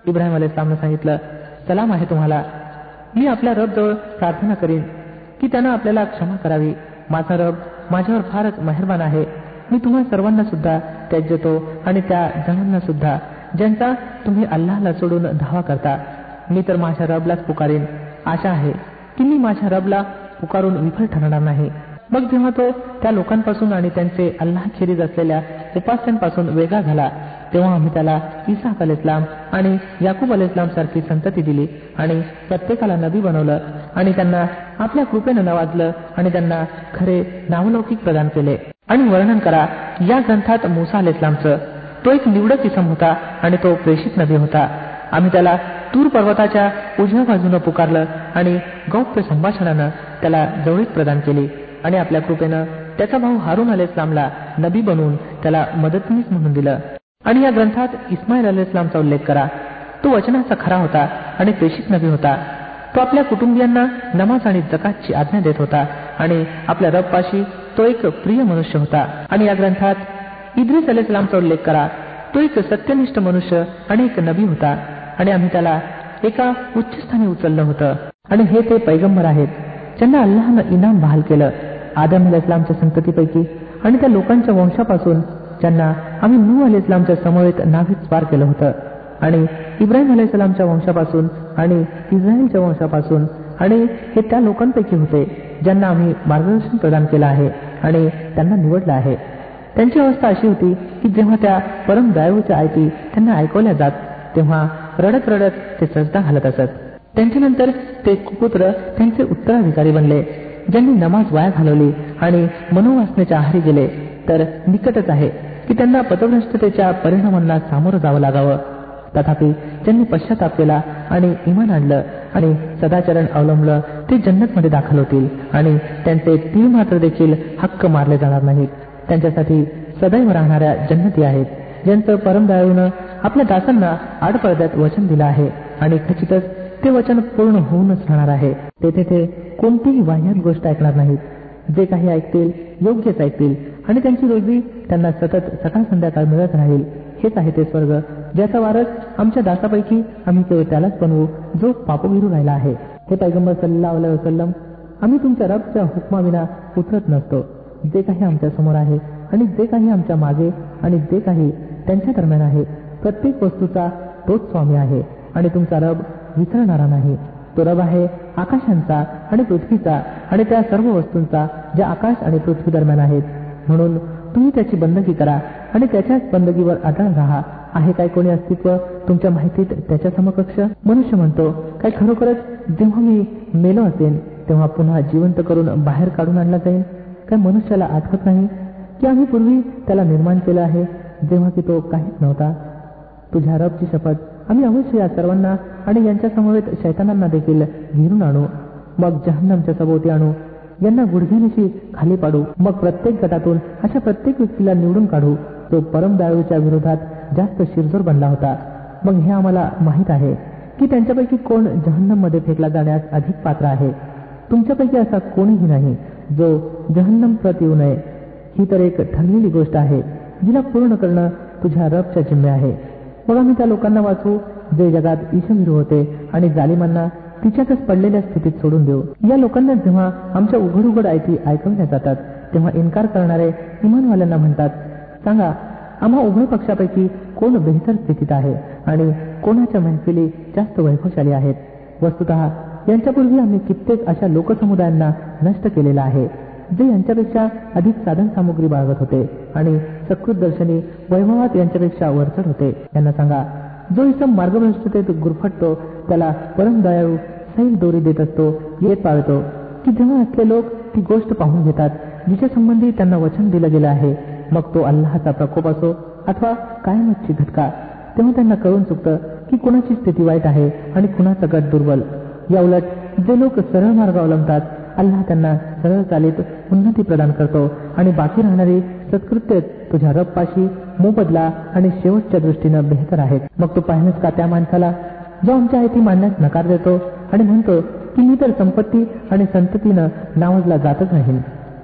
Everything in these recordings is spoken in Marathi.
इब्राहिम अलैहिस्सलामने सांगितलं, सलाम आहे तुम्हाला. मी आपल्या रबजवळ प्रार्थना करीन की त्यानं आपल्याला क्षमा करावी. माझा रब माझ्यावर फारच मेहरबान आहे. मी तुम्हा सर्वांना सुद्धा त्याज्यतो आणि त्या जणांना सुद्धा ज्यांचा तुम्ही अल्लाहला सोडून धावा करता. मी तर माझ्या रबलाच पुकारीन. आशा आहे की मी माझ्या रबला पुकारून विफल ठरणार नाही. मग जेव्हा तो त्या लोकांपासून आणि त्यांचे अल्लाहखेरीज असलेल्या उपास्यांपासून वेगळा झाला, तेव्हा आम्ही त्याला इसाक अलैहिस्सलाम आणि याकूब अलैहिस्सलाम सारखी संतती दिली आणि प्रत्येकाला नबी बनवलं आणि त्यांना आपल्या कृपेनं नवाजलं आणि त्यांना खरे नावलौकिक प्रदान केले. आणि वर्णन करा या ग्रंथात मूसा अलैहिस्सलामचं. तो एक निवडक इसम होता आणि तो प्रेषित नबी होता. आम्ही त्याला तूर पर्वताच्या उजव्या बाजूनं पुकारलं आणि गौप्य संभाषणानं त्याला जवळीक प्रदान केली आणि आपल्या कृपेनं त्याचा भाऊ हारून अलैहिस्सलामला नबी बनवून त्याला मदतनीस म्हणून दिलं. आणि या ग्रंथात इस्माईल अलैहिस्सलामचा उल्लेख करा. तो वचनाचा खरा होता आणि प्रेषित नबी होता. तो आपल्या कुटुंबियांना नमाज आणि जकातची आज्ञा देत होता आणि आपल्या रबपाशी तो एक प्रिय मनुष्य होता. आणि या ग्रंथात इद्रिस अलैहिस्सलामचा उल्लेख करा. तो एक सत्यनिष्ठ मनुष्य आणि एक नबी होता आणि आम्ही त्याला एका उच्चस्थानी उचललं होतं. आणि हे ते पैगंबर आहेत ज्यांना अल्लाहनं इनाम बहाल केलं, आदम अलैहिस्सलामच्या संततीपैकी आणि त्या लोकांच्या वंशापासून ज्यांना आम्ही नूह अलैहिस्सलामच्या समवेत नावीत स्वार केलं होतं, आणि इब्राहिम अलैहिस्सलामच्या वंशापासून आणि इस्रायलच्या वंशापासून. आणि हे त्या लोकांपैकी होते ज्यांना आम्ही मार्गदर्शन प्रदान केलं आहे आणि त्यांना निवडलं आहे. त्यांची अवस्था अशी होती की जेव्हा त्या परम दयाळूच्या आयती त्यांना ऐकवल्या जात तेव्हा रडत रडत ते सजदा घालत असत. त्यांच्यानंतर ते कुपुत्र त्यांचे उत्तराधिकारी बनले ज्यांनी नमाज वाया घालवली आणि मनोवासनेच्या आहारी गेले. तर निकटच आहे की त्यांना पथभ्रष्टतेच्या परिणामांना सामोरं जावं लागावं. तथापि ज्यांनी पश्चाताप केला आणि इमान आणलं आणि सदाचरण अवलंबलं ते जन्नतमध्ये दाखल होतील आणि त्यांचे तीळ मात्र देखील हक्क मारले जाणार नाहीत. त्यांच्यासाठी सदैव राहणाऱ्या जन्नती आहेत ज्यांचं परमदयाळूनं आपल्या दासांना आडपडद्यात वचन दिलं आहे आणि खचितच ते वचन पूर्ण होऊनच राहणार आहे. तेथे ते कोणतीही वाह्यात गोष्ट ऐकणार नाहीत. जे काही ऐकतील योग्यच ऐकतील आणि त्यांची रोजी त्यांना सतत सकाळ संध्याकाळ मिळत राहील. हेच आहे ते स्वर्ग ज्याचा वारस आमच्या दासापैकी आम्ही केवळ त्यालाच बनवू जो पापविरू राहिला आहे. हे पैगंबर सल्लल्लाहु अलैहि वसल्लम, आम्ही तुमच्या रबच्या हुकमाविना उतरत नसतो. जे काही आमच्या समोर आहे आणि जे काही आमच्या मागे आणि जे काही त्यांच्या दरम्यान आहे, प्रत्येक वस्तूचा तोच स्वामी आहे आणि तुमचा रब विसरणारा नाही. तो रब आहे आकाशांचा आणि पृथ्वीचा आणि त्या सर्व वस्तूंचा ज्या आकाश आणि पृथ्वी दरम्यान आहेत. म्हणून तुम्ही त्याची बंदगी करा आणि त्याच्याच बंदगीवर अटळ राहा. आहे काय कोणी अस्तित्व तुमच्या माहितीत त्याच्या समकक्ष? मनुष्य म्हणतो, काय खरोखरच जेव्हा मी मेलो असेन तेव्हा पुन्हा जिवंत करून बाहेर काढून आणला जाईल? काय मनुष्याला आठवत नाही की आम्ही पूर्वी त्याला निर्माण केलं आहे जेव्हा की तो काहीच नव्हता? तुझ्या रबची शपथ, आम्ही अवश्य या सर्वांना आणि यांच्या समवेत शैतानांना देखील घेरून आणू. मग जहन्नमच्या सभोवती आणू. यांना गुडघ्यानिशी खाली पाडू. मग प्रत्येक गटातून अशा प्रत्येक व्यक्तीला निवडून काढू जो परम दयाळूच्या विरोधात जास्त शिरजोर बनला होता. मग हे आम्हाला माहीत आहे की त्यांच्यापैकी कोण जहन्नममध्ये फेकला जाण्यास अधिक पात्र आहे. तुमच्यापैकी असा कोणीही नाही जो जहन्नम प्रत येऊ नये. ही तर एक ठरलेली गोष्ट आहे जिला पूर्ण करणं तुझ्या रबच्या जिम्मे आहे. मग आम्ही त्या लोकांना वाचवू जे जगात ईशभीरू होते आणि जालिमांना तिच्यातच पडलेल्या स्थितीत सोडून देऊ. या लोकांना जेव्हा आमच्या उघड उघड आयती ऐकवल्या जातात तेव्हा इन्कार करणारे इमानवाल्यांना म्हणतात, सांगा आम्हा उभय पक्षापैकी कोण बेहतर स्थितीत आहे आणि कोणाच्या महफिली जास्त वैभवशाली आहेत. वस्तुतः यांच्यापूर्वी आम्ही कित्येक अशा लोकसमुदायांना नष्ट केलेला आहे जे यांच्यापेक्षा अधिक साधन सामुग्री बाळगत होते आणि सकृत दर्शनी वैभवात यांच्यापेक्षा वरचढ होते. यांना सांगा, जो इसम मार्गभ्रष्टतेत गुरफटतो त्याला परम दयाळू सैल दोरी देत असतो. येत पाळतो की जेव्हा असले लोक ती गोष्ट पाहून घेतात जिच्या संबंधी त्यांना वचन दिलं गेलं आहे, मग तो अल्लाहचा प्रकोप असो अथवा कायमतची घटका, तेव्हा त्यांना कळून चुकतं की कुणाची स्थिती वाईट आहे आणि कुणाचा गट दुर्बल. या उलट जे लोक सरळ मार्ग अवलंबतात अल्लाह त्यांना सरळ चालीत उन्नती प्रदान करतो आणि बाकी राहणारी सत्कृत्य तुझ्या रबपाशी मोबदला आणि शेवटच्या दृष्टीनं बेहतर आहेत. मग तू पाहिलंस का त्या माणसाला जो आमच्या आयती मानण्यास नकार देतो आणि म्हणतो की मी तर संपत्ती आणि संततीनं नावाजला जातच नाही.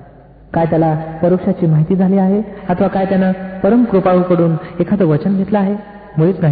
काय त्याला परोक्षाची माहिती झाली आहे अथवा काय त्यानं परम कृपाळूकडून एखादं वचन घेतलं आहे? मुळीच नाही.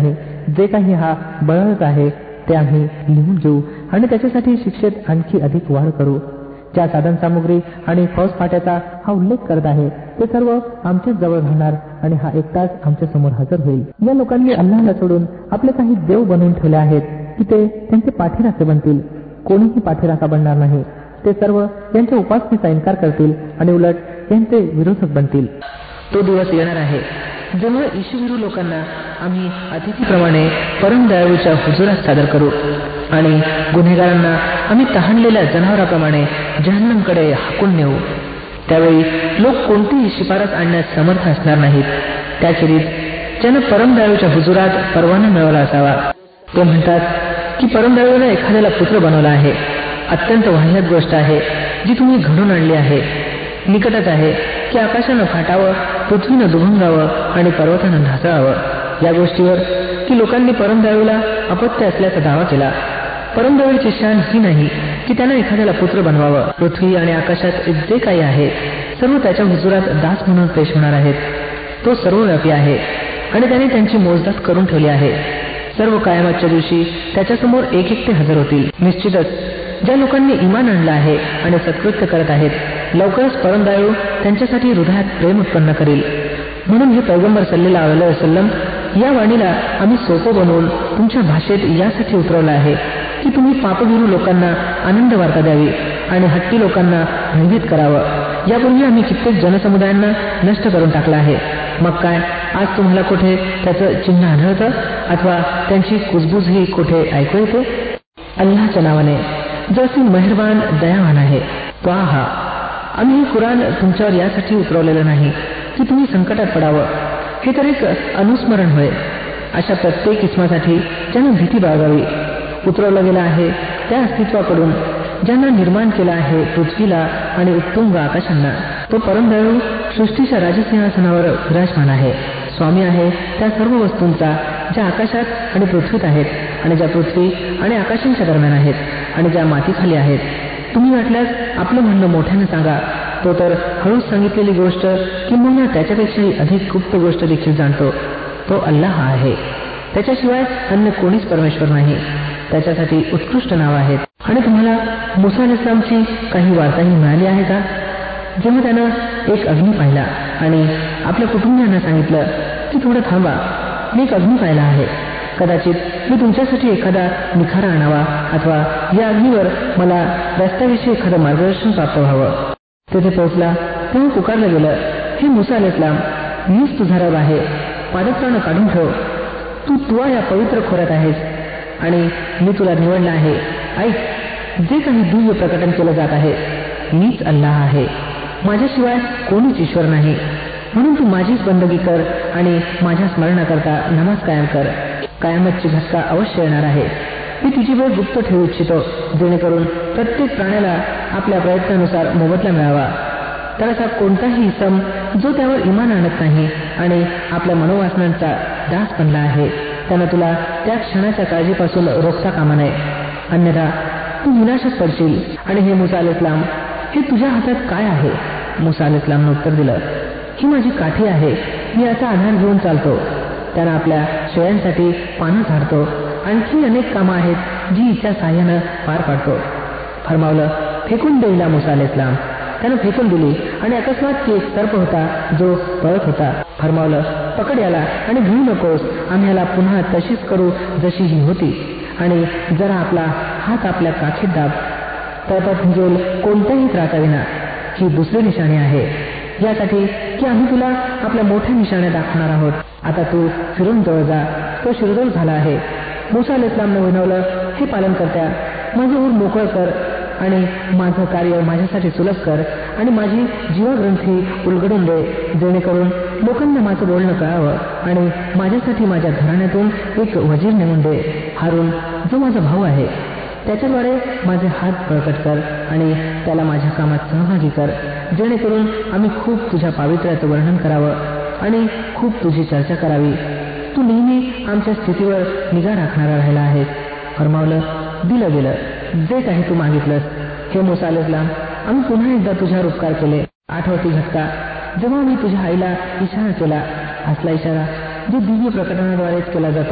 जे काही हा बळत आहे ते आम्ही लिहून घेऊ आणि त्याच्यासाठी शिक्षेत आणखी अधिक वाढ करू. ज्या साधनसामुग्री आणि फौज फाट्याचा हा उल्लेख करत आहे ते सर्व आमच्याच जवळ राहणार आणि हा एकटाच आमच्या समोर हजर होईल. या लोकांनी अल्लाहला सोडून आपले काही देव बनवून ठेवले आहेत की ते त्यांचे पाठीराखे बनतील. कोणीही पाठीराखा बनणार नाही. ते सर्व यांच्या उपासनेचा इन्कार करतील आणि उलट यांचे विरोधक बनतील. तो दिवस येणार आहे जेव्हा ईशुविरू लोकांना आम्ही अतिथीप्रमाणे परमदयाळूच्या हुजुरात सादर करू आणि गुन्हेगारांना आम्ही तहानलेल्या जनावराप्रमाणे जहन्नमकडे हाकून नेऊ. त्यावेळी लोक कोणतीही शिफारस आणण्यास समर्थ असणार नाहीत, त्याखेरीज ज्यानं परमदयाळूच्या हुजुरात परवाना मिळवला असावा. ते म्हणतात की परमदयाळूने एखाद्याला पुत्र बनवला आहे. अत्यंत वाह्यात गोष्ट आहे जी तुम्ही घडून आणली आहे. निकटच आहे की आकाशानं फाटावं, पृथ्वीनं दुभंगावं आणि पर्वतानं ढासळावं या गोष्टीवर की लोकांनी परमदयाळूला अपत्य असल्याचा दावा केला. परमदयाळूची शान ही नाही की त्यानं एखाद्याला पुत्र बनवावं. पृथ्वी आणि आकाशात जे काही आहे सर्व त्याच्या हुजुरात दास म्हणून पेश होणार आहेत. तो सर्वव्यापी आहे आणि त्याने त्यांची मोजदाद करून ठेवली आहे. सर्व कयामतच्या दिवशी त्याच्यासमोर एक एकटे हजर होतील. निश्चितच ज्या लोकांनी इमान आणलं आहे आणि सत्कृत्य करत आहेत लवकरच परमदयाळू त्यांच्यासाठी हृदयात प्रेम उत्पन्न करील. म्हणून हे पैगंबर सल्लल्लाहु अलैहि वसल्लम या वाणीला आम्ही सोपं बनवून तुमच्या भाषेत यासाठी उतरवलं आहे की तुम्ही पापभिरू लोकांना आनंद वार्ता द्यावी आणि हट्टी लोकांना भयभीत करावं. यापूर्वी आम्ही कित्येक जनसमुदायांना नष्ट करून टाकलं आहे. मग काय आज तुम्हाला कुठे त्याचं चिन्ह आढळतं अथवा त्यांची कुजबुजही कुठे ऐकू येते? अल्लाहच्या नावाने जो असीम मेहरबान दयावान आहे. त्वाहा, आम्ही हे कुराण तुमच्यावर यासाठी उतरवलेलं नाही की तुम्ही संकटात पडावं. हे तर एक अनुस्मरण होय अशा प्रत्येक किस्मासाठी ज्यानं भीती बाळगावी. उतरवलं गेलं आहे त्या अस्तित्वाकडून ज्यांना निर्माण केलं आहे पृथ्वीला आणि उत्तुंग आकाशांना. तो परमदयाळू सृष्टीच्या राजसिंहासनावर विराजमान आहे. स्वामी आहे त्या सर्व वस्तूंचा ज्या आकाशात आणि पृथ्वीत आहेत आणि ज्या पृथ्वी आणि आकाशांच्या दरम्यान आहेत आणि ज्या मातीखाली आहेत. तुम्ही वाटल्यास आपलं म्हणणं मोठ्यानं सांगा. तो तर हळूच सांगितलेली गोष्ट किंवा त्याच्यापेक्षाही अधिक गुप्त गोष्ट देखील जाणतो. तो अल्लाह आहे. त्याच्याशिवाय अन्य कोणीच परमेश्वर नाही. त्याच्यासाठी उत्कृष्ट नाव आहेत. आणि तुम्हाला मुसा अलैहिस्सलामची काही वार्ताही मिळाली आहे का? जेव्हा त्यानं एक अग्नी पाहिला आणि आपल्या कुटुंबियांना सांगितलं की थोडं थांबा, मी एक अग्नी पाहिला आहे. कदाचित मी तुमच्यासाठी एखादा निखारा आणावा अथवा या अग्नीवर मला रस्त्याविषयी एखादं मार्गदर्शन प्राप्त व्हावं. तेथे पोहोचला तेव्हा पुकारलं गेलं, हे मुसा अलैहिस्सलाम, मीच तुझा रब आहे. पादत्राणं काढून ठेव. तू तुवा या पवित्र खोऱ्यात आहेस आणि मी तुला निवडलं आहे. ऐक, जे काही दिव्य प्रकटन केलं जात आहे मीच अल्लाह आहे. माझ्याशिवाय कोणीच ईश्वर नाही. म्हणून तू माझीच बंदगी कर आणि माझ्या स्मरणाकरता नमाज कायम कर. कयामतची घटका अवश्य येणार आहे. मी तुझी वेळ गुप्त ठेवू इच्छितो जेणेकरून प्रत्येक प्राण्याला आपल्या प्रयत्नानुसार मोबदला मिळावा. तर असा कोणताही इसम जो त्यावर इमान आणत नाही आणि आपल्या मनोवासनांचा दास बनला आहे त्यानं तुला त्या क्षणाच्या काळजीपासून रोखता कामा नये. अन्यथा तू विनाशात पडशील. आणि हे मुसा अलैहिस्सलाम, हे तुझ्या हातात काय आहे? मुसा अलैहिस्सलामनं उत्तर दिलं, ही माझी काठी आहे. मी याचा आधार घेऊन चालतो. त्यानं आपल्या शेळ्यांसाठी पानं झाडतो. आणखी अनेक कामं आहेत जी हिच्या साह्यानं पार पाडतो. फरमावलं, फेकून दे हिला मुसा अलैहिस्सलाम. त्यानं फेकून दिली आणि अकस्मात ती एक सर्प होता जो पळत होता. फरमावलं, पकड याला आणि भिवू नकोस. आम्ही याला पुन्हा तशीच करू जशी ही होती आणि जरा आपला हात आपल्या काखीत दाब. तळपत भिजेल कोणत्याही त्रासाविना. ही दुसरी निशाणी आहे यासाठी की आम्ही तुला आपल्या मोठ्या निशाण्या दाखवणार आहोत. आता तू फिरून जवळ जा. तो शिरदोल झाला आहे. मुसा अलैहिस्सलामनं विनवलं, हे पालन करत्या, माझं ऊर मोकळं कर आणि माझं कार्य माझ्यासाठी सुलभ कर आणि माझी जीवग्रंथी उलगडून दे जेणेकरून लोकांना माझं बोलणं कळावं आणि माझ्यासाठी माझ्या घराण्यातून एक वजीर नेमून दे. हारून जो माझा भाऊ आहे त्याच्याद्वारे माझे हात बळकट कर आणि त्याला माझ्या कामात सहभागी कर जेणेकरून आम्ही खूप तुझ्या पावित्र्याचं वर्णन करावं आणि खूप तुझी चर्चा करावी. तू नेहमी आमच्या स्थितीवर निगा राखणारा राहिला आहेस. फरमावलं, दिलं गेलं जे काही तू मागितलंस. हे मुसा अलैहिस्सलाम, आम्ही पुन्हा एकदा तुझ्यावर उपकार केले. आठवती घटका जेव्हा आम्ही तुझ्या आईला इशारा केला. असला इशारा जो दिव्य प्रकटनाद्वारेच केला जातो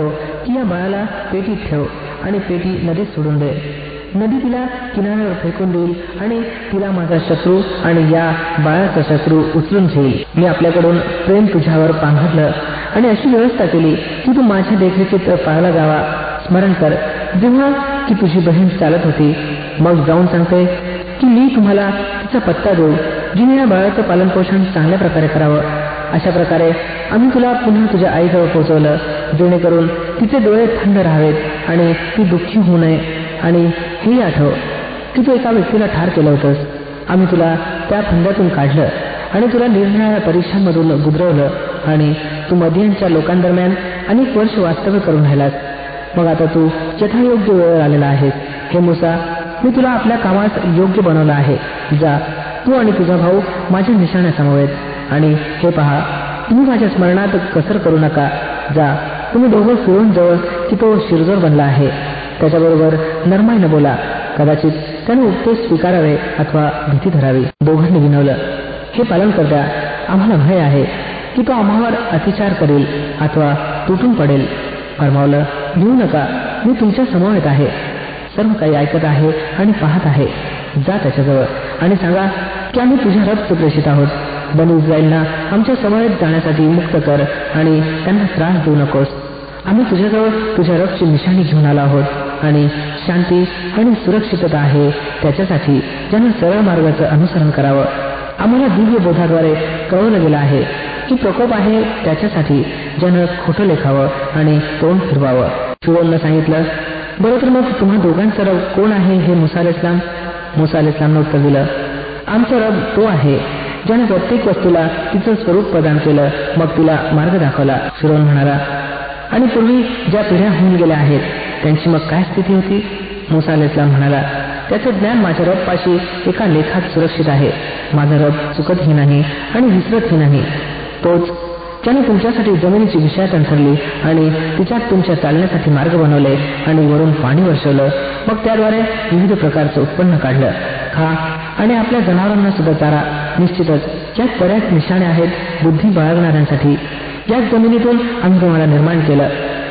की या बाळाला पेटीत ठेव आणि पेटी नदीत सोडून दे. नदी तिला किनाऱ्यावर फेकून देईल आणि तिला माझा शत्रू आणि या बाळाचा शत्रू उचलून घेईल. मी आपल्याकडून प्रेम तुझ्यावर पांघरलं आणि अशी व्यवस्था केली की तू माझ्या देखरेखीत पाळला जावा. स्मरण कर जेव्हा की तुझी बहीण चालत होती. मग जाऊन सांगते की मी तुम्हाला तिचा पत्ता देऊ जिने या बाळाचं पालनपोषण चांगल्या प्रकारे करावं. अशा प्रकारे आम्ही तुला पुन्हा तुझ्या आईजवळ पोहोचवलं, जेणेकरून तिचे डोळे थंड राहावेत आणि ती दुःखी होऊ नये. आणि हेही आठव की तू एका व्यक्तीला ठार केलं होतंस. आम्ही तुला त्या फंद्यातून काढलं आणि तुला निरनिराळ्या परीक्षांमधून गुदरवलं आणि तू मदियनच्या लोकांदरम्यान अनेक वर्ष वास्तव्य करून राहिलास. मग आता तू यथायोग्य वेळेवर आलेला आहेस. हे मूसा, मी तुला आपल्या कामास योग्य बनवलं आहे. जा, तू आणि तुझा भाऊ माझ्या निशाण्या समवेत. आणि हे पहा, तुम्ही माझ्या स्मरणात कसर करू नका. जा, तुम्ही दोघं फिरून जवळ की तो शिरजोर बनला आहे. त्याच्याबरोबर नरमाईनं बोला. कदाचित त्याने उपदेश स्वीकारावे अथवा भीती धरावी. दोघांनी विनवलं, हे पालन करता, आम्हाला भय आहे की तो आम्हावर अतिचार करेल अथवा तुटून पडेल. फरमावलं, भिवू नका, मी तुमच्या समवेत आहे. सर्व काही ऐकत आहे आणि पाहत आहे. जा त्याच्याजवळ आणि सांगा की आम्ही तुझ्या रबचे प्रेषित आहोत. बनी इस्रायलना आमच्या समवेत जाण्यासाठी मुक्त कर आणि त्यांना त्रास देऊ नकोस. आम्ही तुझ्याजवळ तुझ्या रबची निशाणी घेऊन आलो आहोत आणि शांती आणि सुरक्षितता आहे त्याच्यासाठी ज्यानं सरळ मार्गाचं अनुसरण करावं. आम्हाला दिव्य बोधाद्वारे कळवलं गेलं आहे की प्रकोप आहे त्याच्यासाठी ज्यानं खोटं लेखावं आणि तोंड फिरवावं. फिरवून सांगितलं, बरं तर मग तुम्हा दोघांचा रब कोण आहे हे मूसा अलैहिस्सलाम? मूसा अलैहिस्सलामनं उत्तर दिलं, आमचा रब तो आहे ज्याने प्रत्येक वस्तूला तिचं स्वरूप प्रदान केलं, मग तिला मार्ग दाखवला. फिरवून म्हणाला, आणि पूर्वी ज्या पिढ्या होऊन गेल्या आहेत त्यांची मग काय स्थिती होती? मूसा अलैहिस्सलाम म्हणाला, त्याचं ज्ञान माझ्या रबपाशी एका लेखात सुरक्षित आहे. माझा रब चुकतही नाही आणि विसरतही नाही. तोच ज्याने तुमच्यासाठी जमिनीची विषयात अंथरली आणि तिच्यात तुमच्या चालण्यासाठी मार्ग बनवले आणि वरून पाणी वर्षवलं, मग त्याद्वारे विविध प्रकारचं उत्पन्न काढलं. खा आणि आपल्या जनावरांना सुद्धा चारा. निश्चितच यात बऱ्याच निशाणे आहेत बुद्धी बाळगणाऱ्यांसाठी. याच जमिनीतून आम्ही तुम्हाला निर्माण केलं,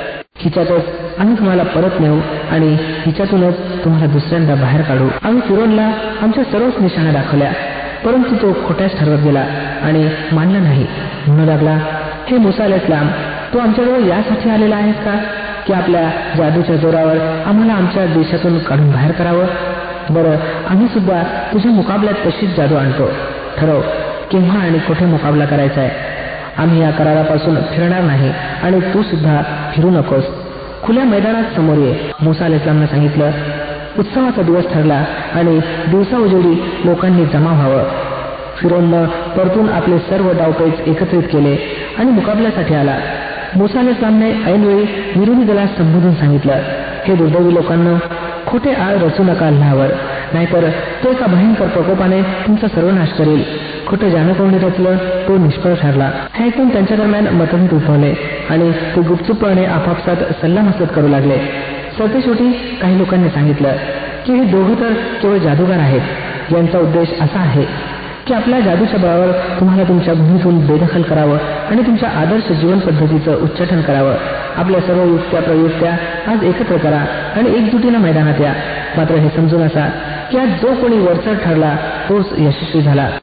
हिच्यातच आम्ही तुम्हाला परत नेऊ आणि हिच्यातूनच तुम्हाला दुसऱ्यांदा बाहेर काढू. आम्ही फिरोनला आमच्या सर्वच निशाण्या दाखवल्या, परंतु तो खोट्याच ठरवत गेला आणि मानला नाही. म्हणू लागला, हे मूसा अलैहिस्सलाम, तू आमच्याजवळ यासाठी आलेला आहेस का की आपल्या जादूच्या जोरावर आम्हाला आमच्या देशातून काढून बाहेर करावं? बरं, आम्ही सुद्धा तुझ्या मुकाबल्यात तशीच जादू आणतो. ठरव केव्हा आणि कुठे मुकाबला करायचा आहे. आम्ही या करारापासून फिरणार नाही आणि तू सुद्धा फिरू नकोस. खुल्या मैदानात समोर ये. मूसा अलैहिस्सलामनं सांगितलं. उत्सवाचा दिवस ठरला आणि दिवसा उजेडी लोकांनी जमा व्हावं. फिरोननं परतून आपले सर्व डावपेच एकत्रित केले आणि मुकाबल्यासाठी आला. मूसा अलैहिस्सलामने ऐनवेळी विरोधी दलास संबोधून सांगितलं, हे दुर्दैवी लोकांना, खोटे आळ रचू नका अल्लाहवर, नाहीतर तो एका भयंकर प्रकोपाने तुमचा सर्वनाश करेल. खोटं ज्यानं कोणी रचलं तो निष्फळ ठरला. हे ऐकून त्यांच्या दरम्यान मतभेद उद्भवले आणि ते गुपचूपपणे आपापसात सल्लामसलत करू लागले. सरतेशेवटी काही लोकांनी सांगितलं की हे दोघं तर केवळ जादूगार आहेत. यांचा उद्देश असा आहे की आपल्या जादूच्या बळावर तुम्हाला तुमच्या भूमीतून बेदखल करावं आणि तुमच्या आदर्श जीवन पद्धतीचं उच्चाटन करावं. आपल्या सर्व युक्त्या प्रयुक्त्या आज एकत्र करा आणि एकजुटीनं मैदानात या. मात्र हे समजून असा की आज जो कोणी वरचढ ठरला तोच यशस्वी झाला.